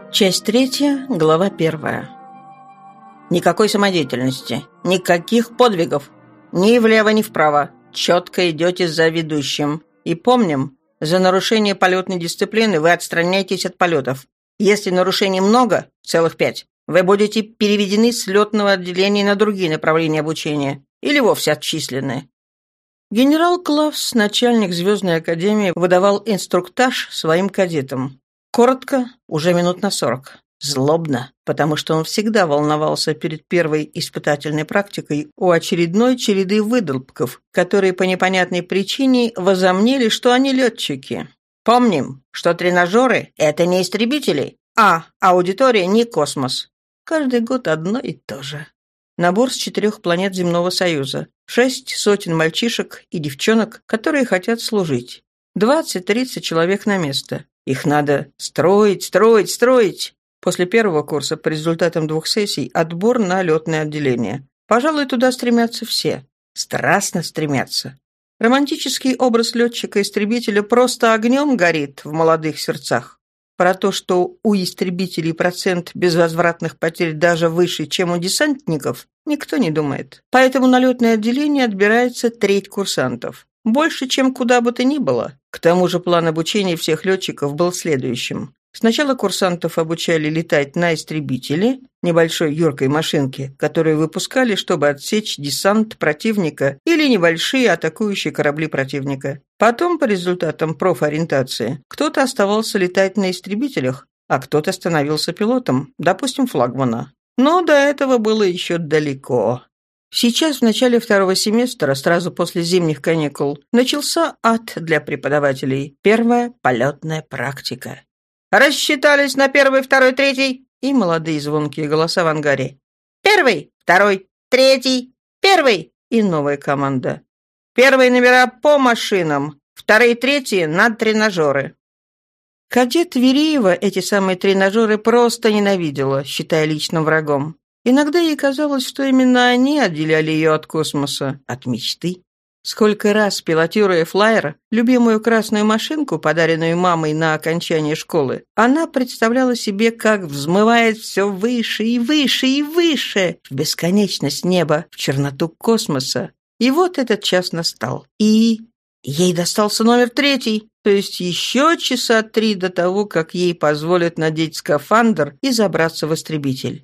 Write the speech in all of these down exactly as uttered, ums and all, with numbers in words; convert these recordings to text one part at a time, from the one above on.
Часть третья, глава первая. Никакой самодеятельности, никаких подвигов. Ни влево, ни вправо. Четко идете за ведущим. И помним, за нарушение полетной дисциплины вы отстраняетесь от полетов. Если нарушений много, целых пять, вы будете переведены с летного отделения на другие направления обучения или вовсе отчислены. Генерал Клавс, начальник Звездной академии, выдавал инструктаж своим кадетам. Коротко, уже минут на сорок. Злобно, потому что он всегда волновался перед первой испытательной практикой у очередной череды выдолбков, которые по непонятной причине возомнили, что они летчики. Помним, что тренажеры — это не истребители, а аудитория не космос. Каждый год одно и то же. Набор с четырех планет Земного Союза. Шесть сотен мальчишек и девчонок, которые хотят служить. Двадцать-тридцать человек на место. Их надо строить, строить, строить. После первого курса по результатам двух сессий отбор на летное отделение. Пожалуй, туда стремятся все. Страстно стремятся. Романтический образ летчика-истребителя просто огнем горит в молодых сердцах. Про то, что у истребителей процент безвозвратных потерь даже выше, чем у десантников, никто не думает. Поэтому на летное отделение отбирается треть курсантов. Больше, чем куда бы то ни было. К тому же план обучения всех летчиков был следующим. Сначала курсантов обучали летать на истребителе, небольшой юркой машинке, которую выпускали, чтобы отсечь десант противника или небольшие атакующие корабли противника. Потом, по результатам профориентации, кто-то оставался летать на истребителях, а кто-то становился пилотом, допустим, флагмана. Но до этого было еще далеко. Сейчас, в начале второго семестра, сразу после зимних каникул, начался ад для преподавателей. Первая полетная практика. «Рассчитались на первый, второй, третий!» И молодые звонкие голоса в ангаре. «Первый, второй, третий, первый!» И новая команда. «Первые номера по машинам, вторые, третьи на тренажеры». Кадет Вереева эти самые тренажеры просто ненавидела, считая личным врагом. Иногда ей казалось, что именно они отделяли ее от космоса, от мечты. Сколько раз, пилотируя флайер, любимую красную машинку, подаренную мамой на окончание школы, она представляла себе, как взмывает все выше и выше и выше, в бесконечность неба, в черноту космоса. И вот этот час настал. И ей достался номер третий, то есть еще часа три до того, как ей позволят надеть скафандр и забраться в истребитель.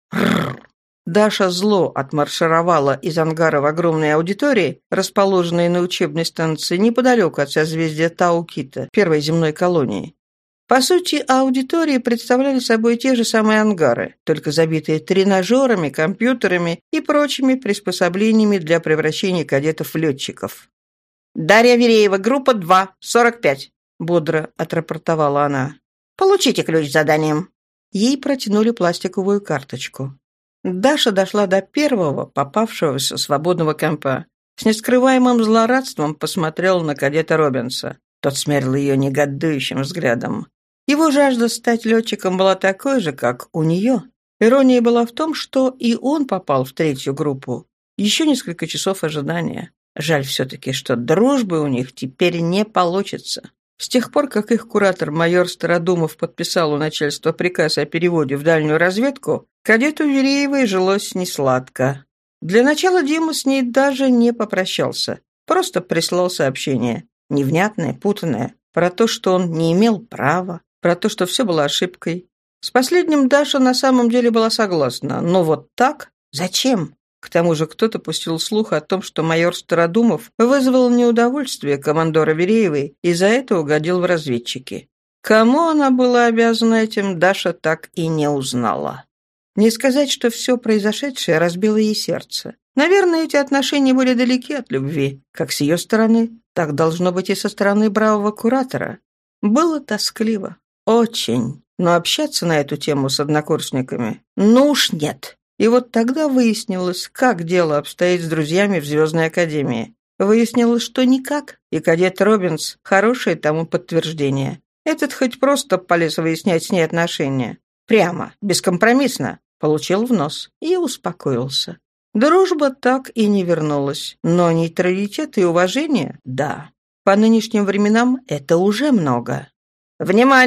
Даша зло отмаршировала из ангара в огромной аудитории, расположенной на учебной станции неподалеку от созвездия Тау-Кита, первой земной колонии. По сути, аудитории представляли собой те же самые ангары, только забитые тренажерами, компьютерами и прочими приспособлениями для превращения кадетов в летчиков. «Дарья Вереева, группа два, сорок пять», — бодро отрапортовала она. «Получите ключ с заданием». Ей протянули пластиковую карточку. Даша дошла до первого попавшегося свободного компа. С нескрываемым злорадством посмотрела на кадета Робинса. Тот смерил ее негодующим взглядом. Его жажда стать летчиком была такой же, как у нее. Ирония была в том, что и он попал в третью группу. Еще несколько часов ожидания. Жаль все-таки, что дружбы у них теперь не получится. С тех пор, как их куратор майор Стародумов подписал у начальства приказ о переводе в дальнюю разведку, кадету Вереевой жилось несладко. Для начала Дима с ней даже не попрощался, просто прислал сообщение, невнятное, путанное, про то, что он не имел права, про то, что все было ошибкой. С последним Даша на самом деле была согласна, но вот так? Зачем? К тому же кто-то пустил слух о том, что майор Стародумов вызвал неудовольствие командора Вереевой и за это угодил в разведчики. Кому она была обязана этим, Даша так и не узнала. Не сказать, что все произошедшее разбило ей сердце. Наверное, эти отношения были далеки от любви, как с ее стороны, так должно быть и со стороны бравого куратора. Было тоскливо. Очень. Но общаться на эту тему с однокурсниками, ну уж нет. И вот тогда выяснилось, как дело обстоит с друзьями в Звездной академии. Выяснилось, что никак, и кадет Робинс – хорошее тому подтверждение. Этот хоть просто полез выяснять с ней отношения. Прямо, бескомпромиссно. Получил в нос и успокоился. Дружба так и не вернулась. Но нейтралитет и уважение – да. По нынешним временам это уже много. «Внимание!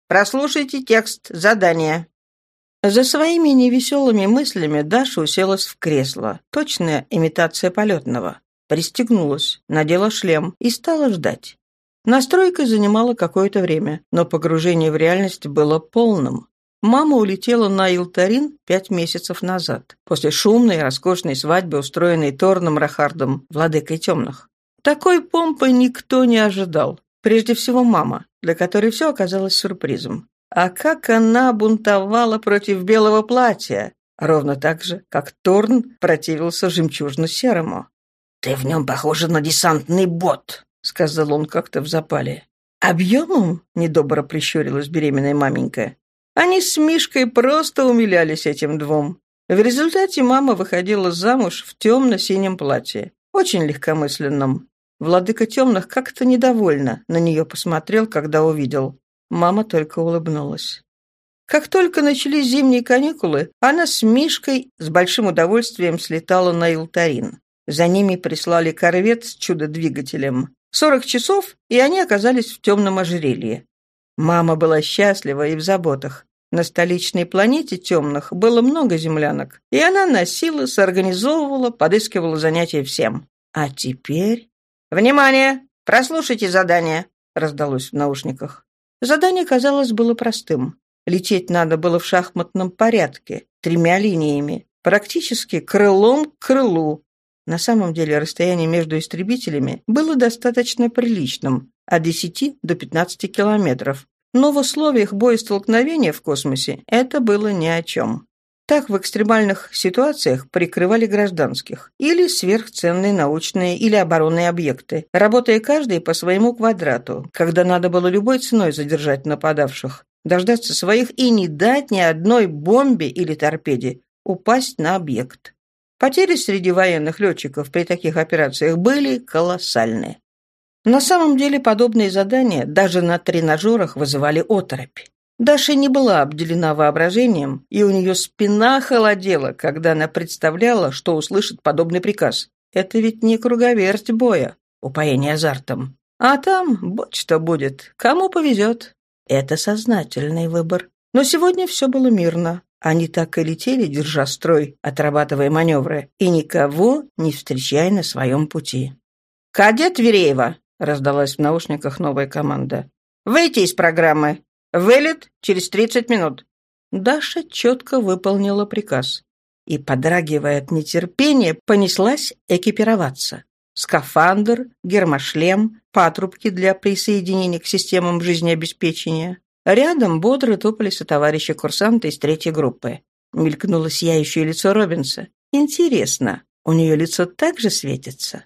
Прослушайте текст задания». За своими невеселыми мыслями Даша уселась в кресло, точная имитация полетного. Пристегнулась, надела шлем и стала ждать. Настройка занимала какое-то время, но погружение в реальность было полным. Мама улетела на Илтарин пять месяцев назад, после шумной и роскошной свадьбы, устроенной Торном Рахардом, владыкой темных. Такой помпы никто не ожидал. Прежде всего мама, для которой все оказалось сюрпризом. А как она бунтовала против белого платья, ровно так же, как Торн противился жемчужно-серому. «Ты в нем похожа на десантный бот», — сказал он как-то в запале. «Объемом?» — недобро прищурилась беременная маменька. Они с Мишкой просто умилялись этим двум. В результате мама выходила замуж в темно-синем платье, очень легкомысленном. Владыка темных как-то недовольно на нее посмотрел, когда увидел. Мама только улыбнулась. Как только начались зимние каникулы, она с Мишкой с большим удовольствием слетала на Илтарин. За ними прислали корвет с чудо-двигателем. Сорок часов, и они оказались в темном ожерелье. Мама была счастлива и в заботах. На столичной планете темных было много землянок, и она носила, соорганизовывала, подыскивала занятия всем. А теперь... «Внимание! Прослушайте задание!» — раздалось в наушниках. Задание, казалось, было простым. Лететь надо было в шахматном порядке, тремя линиями, практически крылом к крылу. На самом деле расстояние между истребителями было достаточно приличным, от десяти до пятнадцати километров. Но в условиях боестолкновения в космосе это было ни о чем. Так в экстремальных ситуациях прикрывали гражданских или сверхценные научные или оборонные объекты, работая каждый по своему квадрату, когда надо было любой ценой задержать нападавших, дождаться своих и не дать ни одной бомбе или торпеде упасть на объект. Потери среди военных летчиков при таких операциях были колоссальные. На самом деле подобные задания даже на тренажерах вызывали оторопь. Даша не была обделена воображением, и у нее спина холодела, когда она представляла, что услышит подобный приказ. Это ведь не круговерть боя, упоение азартом. А там, будь что будет, кому повезет. Это сознательный выбор. Но сегодня все было мирно. Они так и летели, держа строй, отрабатывая маневры, и никого не встречая на своем пути. «Кадет Вереева!» — раздалась в наушниках новая команда. «Выйти из программы! Вылет через тридцать минут!» Даша четко выполнила приказ и, подрагивая от нетерпения, понеслась экипироваться. Скафандр, гермошлем, патрубки для присоединения к системам жизнеобеспечения. Рядом бодро топали сотоварищи-курсанты из третьей группы. Мелькнуло сияющее лицо Робинса. «Интересно, у нее лицо также светится?»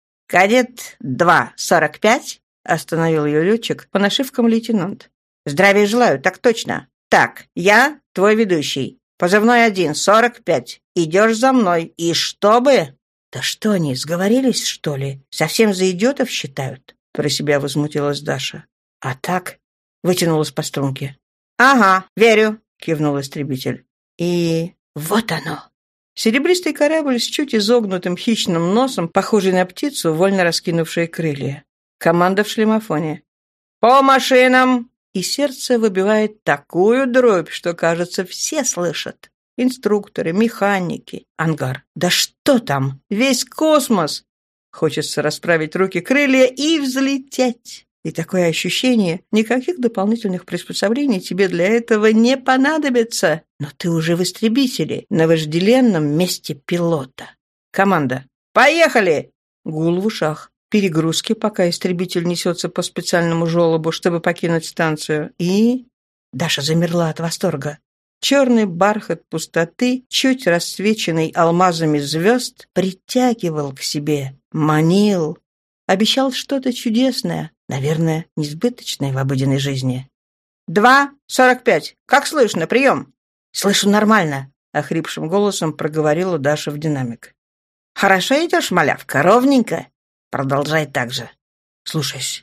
«Кадет два сорок пять», — остановил ее летчик по нашивкам лейтенант. «Здравия желаю, так точно. Так, я твой ведущий. Позывной один сорок пять. Идешь за мной. И чтобы...» «Да что они, сговорились, что ли? Совсем за идиотов считают?» Про себя возмутилась Даша. «А так...» — вытянулась по струнке. «Ага, верю», — кивнул истребитель. «И... вот оно!» Серебристый корабль с чуть изогнутым хищным носом, похожий на птицу, вольно раскинувшие крылья. Команда в шлемофоне. «По машинам!» И сердце выбивает такую дробь, что, кажется, все слышат. Инструкторы, механики, ангар. Да что там? Весь космос! Хочется расправить руки, крылья и взлететь. И такое ощущение, никаких дополнительных приспособлений тебе для этого не понадобится. Но ты уже в истребителе, на вожделенном месте пилота. Команда. «Поехали!» Гул в ушах. Перегрузки, пока истребитель несется по специальному желобу, чтобы покинуть станцию. И... Даша замерла от восторга. Черный бархат пустоты, чуть расцвеченный алмазами звезд, притягивал к себе, манил, обещал что-то чудесное, наверное, несбыточное в обыденной жизни. «Два сорок пять. Как слышно? Прием!» «Слышу нормально», — охрипшим голосом проговорила Даша в динамик. «Хорошо идешь, малявка, ровненько. Продолжай так же. Слушаюсь».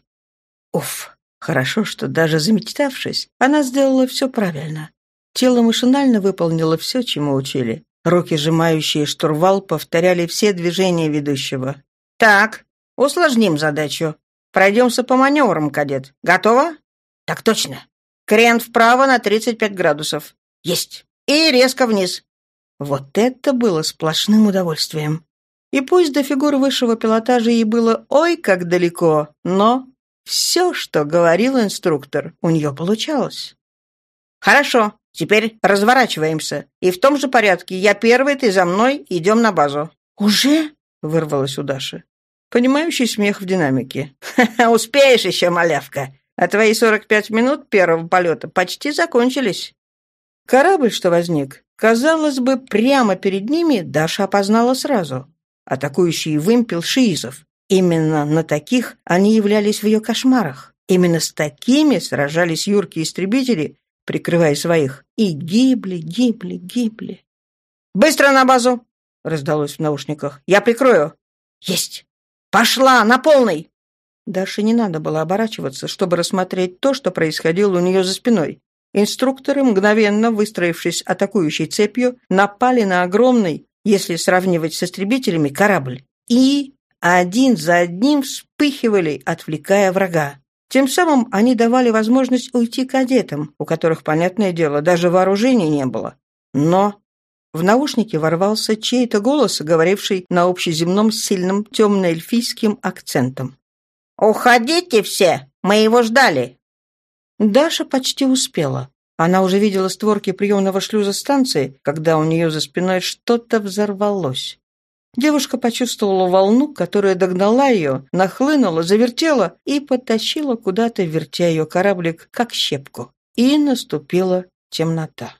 Уф, хорошо, что даже замечтавшись, она сделала все правильно. Тело машинально выполнило все, чему учили. Руки, сжимающие штурвал, повторяли все движения ведущего. «Так, усложним задачу. Пройдемся по маневрам, кадет. Готова?» «Так точно». Крен вправо на тридцать пять градусов. Есть. И резко вниз. Вот это было сплошным удовольствием. И пусть до фигуры высшего пилотажа ей было ой как далеко, но все, что говорил инструктор, у нее получалось. «Хорошо, теперь разворачиваемся. И в том же порядке. Я первый, ты за мной, идем на базу». «Уже?» — вырвалось у Даши. Понимающий смех в динамике. «Ха-ха, успеешь еще, малявка. А твои сорок пять минут первого полета почти закончились». Корабль, что возник, казалось бы, прямо перед ними Даша опознала сразу. Атакующий вымпел шиизов. Именно на таких они являлись в ее кошмарах. Именно с такими сражались юркие истребители, прикрывая своих, и гибли, гибли, гибли. «Быстро на базу!» — раздалось в наушниках. «Я прикрою!» «Есть! Пошла! На полный!» Даше не надо было оборачиваться, чтобы рассмотреть то, что происходило у нее за спиной. Инструкторы, мгновенно выстроившись атакующей цепью, напали на огромный, если сравнивать с истребителями, корабль. И один за одним вспыхивали, отвлекая врага. Тем самым они давали возможность уйти кадетам, у которых, понятное дело, даже вооружения не было. Но в наушники ворвался чей-то голос, говоривший на общеземном сильным темно-эльфийским акцентом. «Уходите все! Мы его ждали!» Даша почти успела. Она уже видела створки приемного шлюза станции, когда у нее за спиной что-то взорвалось. Девушка почувствовала волну, которая догнала ее, нахлынула, завертела и потащила куда-то, вертя ее кораблик, как щепку. И наступила темнота.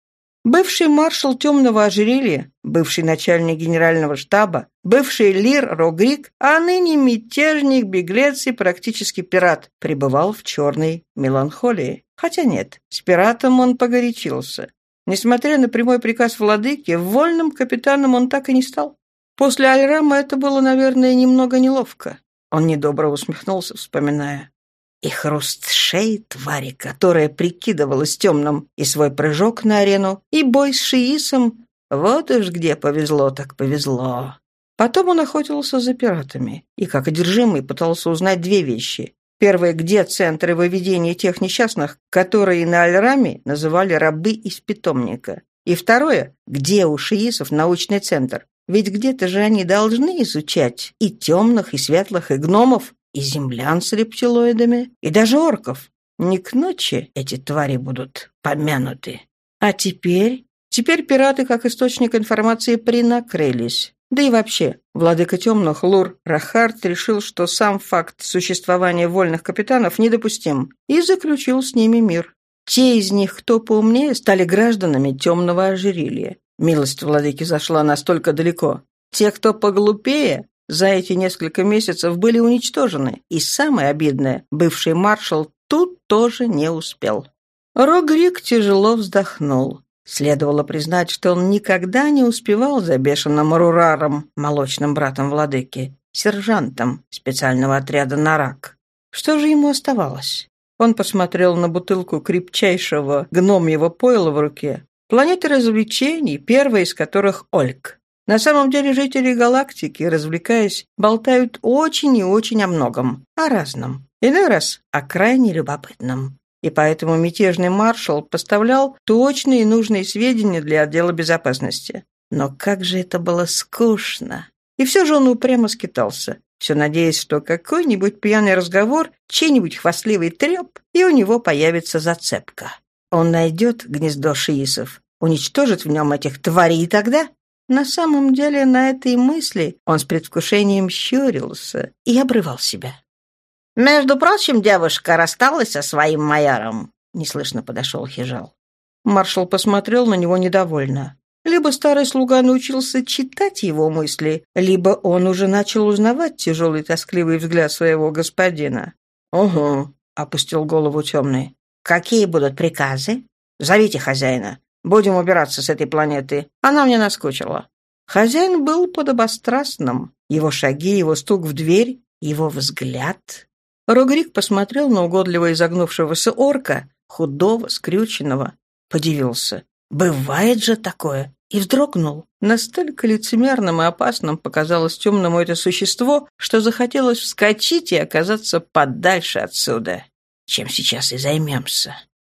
Бывший маршал темного ожерелья, бывший начальник генерального штаба, бывший лир Рогрик, а ныне мятежник, беглец и практически пират, пребывал в черной меланхолии. Хотя нет, с пиратом он погорячился. Несмотря на прямой приказ владыки, вольным капитаном он так и не стал. После Альрама это было, наверное, немного неловко. Он недобро усмехнулся, вспоминая. И хруст шеи твари, которая прикидывалась темным, и свой прыжок на арену, и бой с шиисом. Вот уж где повезло, так повезло. Потом он охотился за пиратами, и как одержимый пытался узнать две вещи. Первое, где центры выведения тех несчастных, которые на Альраме называли рабы из питомника. И второе, где у шиисов научный центр. Ведь где-то же они должны изучать и темных, и светлых, и гномов, и землян с рептилоидами, и даже орков. Не к ночи эти твари будут помянуты. А теперь? Теперь пираты, как источник информации, принакрылись. Да и вообще, владыка темных Лур Рахард решил, что сам факт существования вольных капитанов недопустим, и заключил с ними мир. Те из них, кто поумнее, стали гражданами темного ожерелья. Милость владыки зашла настолько далеко. Те, кто поглупее, за эти несколько месяцев были уничтожены. И самое обидное, бывший маршал тут тоже не успел. Рогрик тяжело вздохнул. Следовало признать, что он никогда не успевал за бешеным Рураром, молочным братом владыки, сержантом специального отряда Нарак. Что же ему оставалось? Он посмотрел на бутылку крепчайшего гномьего пойла в руке. Планеты развлечений, первая из которых Ольк. На самом деле жители галактики, развлекаясь, болтают очень и очень о многом, о разном. Иной раз о крайне любопытном. И поэтому мятежный маршал поставлял точные и нужные сведения для отдела безопасности. Но как же это было скучно! И все же он упрямо скитался, все надеясь, что какой-нибудь пьяный разговор, чей-нибудь хвастливый треп, и у него появится зацепка. Он найдет гнездо шиисов, уничтожит в нем этих тварей, и тогда... На самом деле, на этой мысли он с предвкушением щурился и обрывал себя. «Между прочим, девушка рассталась со своим майором», — неслышно подошел Хижал. Маршал посмотрел на него недовольно. Либо старый слуга научился читать его мысли, либо он уже начал узнавать тяжелый тоскливый взгляд своего господина. «Угу», — опустил голову темный. «Какие будут приказы? Зовите хозяина. Будем убираться с этой планеты. Она мне наскучила». Хозяин был подобострастным. Его шаги, его стук в дверь, его взгляд. Рогрик посмотрел на угодливо изогнувшегося орка, худого, скрюченного. Подивился. «Бывает же такое!» И вздрогнул. Настолько лицемерным и опасным показалось темному это существо, что захотелось вскочить и оказаться подальше отсюда. Чем сейчас и займемся.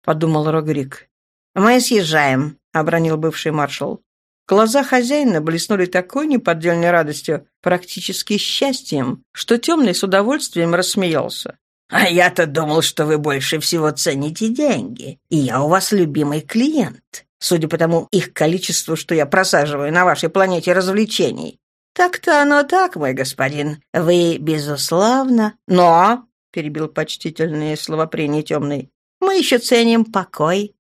— подумал Рогрик. «Мы съезжаем», — обронил бывший маршал. Глаза хозяина блеснули такой неподдельной радостью, практически счастьем, что Темный с удовольствием рассмеялся. «А я-то думал, что вы больше всего цените деньги, и я у вас любимый клиент, судя по тому их количеству, что я просаживаю на вашей планете развлечений. Так-то оно так, мой господин, вы, безусловно, но...» — перебил почтительные словопрения Темный. «Мы еще ценим покой,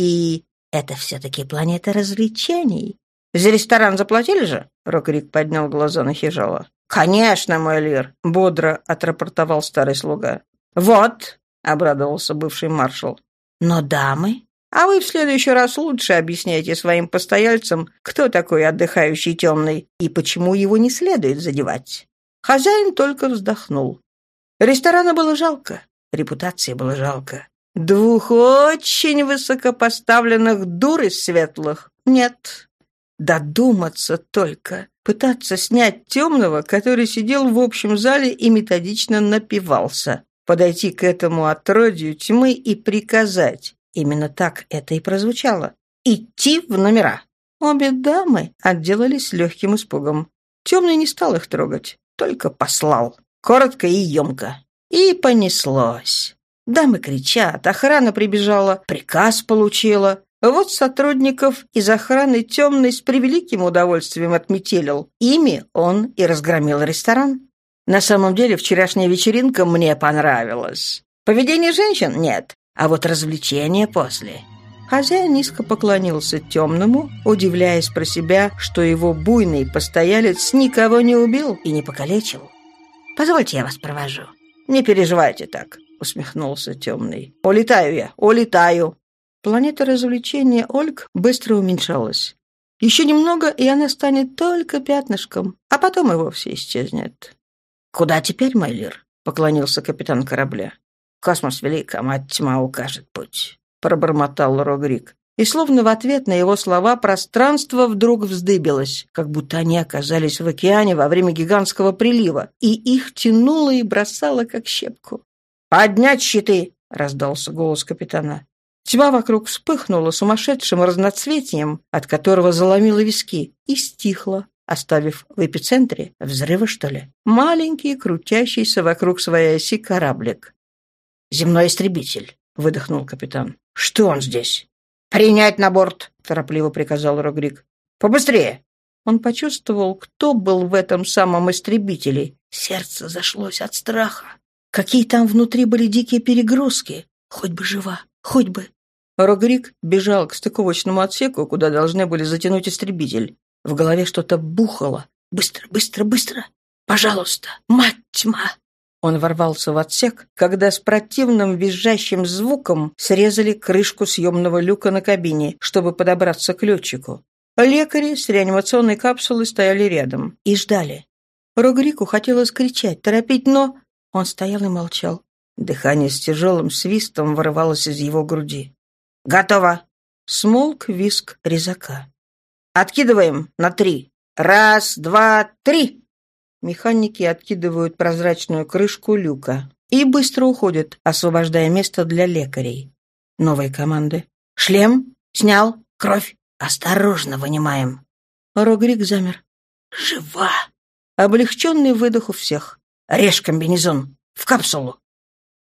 и это все-таки планета развлечений». «За ресторан заплатили же?» — Рогрик поднял глаза на Хижала. «Конечно, мой лир», — бодро отрапортовал старый слуга. «Вот», — обрадовался бывший маршал. «Но дамы...» «А вы в следующий раз лучше объясняйте своим постояльцам, кто такой отдыхающий Темный и почему его не следует задевать». Хозяин только вздохнул. Ресторана было жалко, репутации было жалко. Двух очень высокопоставленных дур из светлых нет. Додуматься только, пытаться снять Темного, который сидел в общем зале и методично напивался, подойти к этому отродью тьмы и приказать. Именно так это и прозвучало. Идти в номера. Обе дамы отделались легким испугом. Темный не стал их трогать, только послал. Коротко и емко. И понеслось. Дамы кричат, охрана прибежала, приказ получила. Вот сотрудников из охраны Темный с превеликим удовольствием отметелил. Ими он и разгромил ресторан. На самом деле вчерашняя вечеринка мне понравилась. Поведение женщин — нет, а вот развлечения после. Хозяин низко поклонился Темному, удивляясь про себя, что его буйный постоялец никого не убил и не покалечил. «Позвольте, я вас провожу». «Не переживайте так», — усмехнулся Темный. «Улетаю я, улетаю». Планета развлечения Ольг быстро уменьшалась. Еще немного, и она станет только пятнышком, а потом и вовсе исчезнет. «Куда теперь, мой лир?» — поклонился капитан корабля. «Космос велик, а мать тьма укажет путь», — пробормотал Рогрик. И словно в ответ на его слова пространство вдруг вздыбилось, как будто они оказались в океане во время гигантского прилива, и их тянуло и бросало, как щепку. «Поднять щиты!» — раздался голос капитана. Тьма вокруг вспыхнула сумасшедшим разноцветием, от которого заломило виски, и стихла, оставив в эпицентре взрыва, что ли, маленький, крутящийся вокруг своей оси кораблик. «Земной истребитель», — выдохнул капитан. «Что он здесь?» «Принять на борт», — торопливо приказал Рогрик. «Побыстрее!» Он почувствовал, кто был в этом самом истребителе. Сердце зашлось от страха. Какие там внутри были дикие перегрузки. Хоть бы жива, хоть бы. Рогрик бежал к стыковочному отсеку, куда должны были затянуть истребитель. В голове что-то бухало. «Быстро, быстро, быстро! Пожалуйста, мать тьма!» Он ворвался в отсек, когда с противным визжащим звуком срезали крышку съемного люка на кабине, чтобы подобраться к летчику. Лекари с реанимационной капсулой стояли рядом и ждали. Рогрику хотелось кричать, торопить, но... Он стоял и молчал. Дыхание с тяжелым свистом вырывалось из его груди. «Готово!» — смолк визг резака. «Откидываем на три. Раз, два, три!» Механики откидывают прозрачную крышку люка и быстро уходят, освобождая место для лекарей. Новые команды. «Шлем! Снял! Кровь! Осторожно вынимаем!» Рогрик замер. «Жива!» Облегченный выдох у всех. «Режь комбинезон! В капсулу!»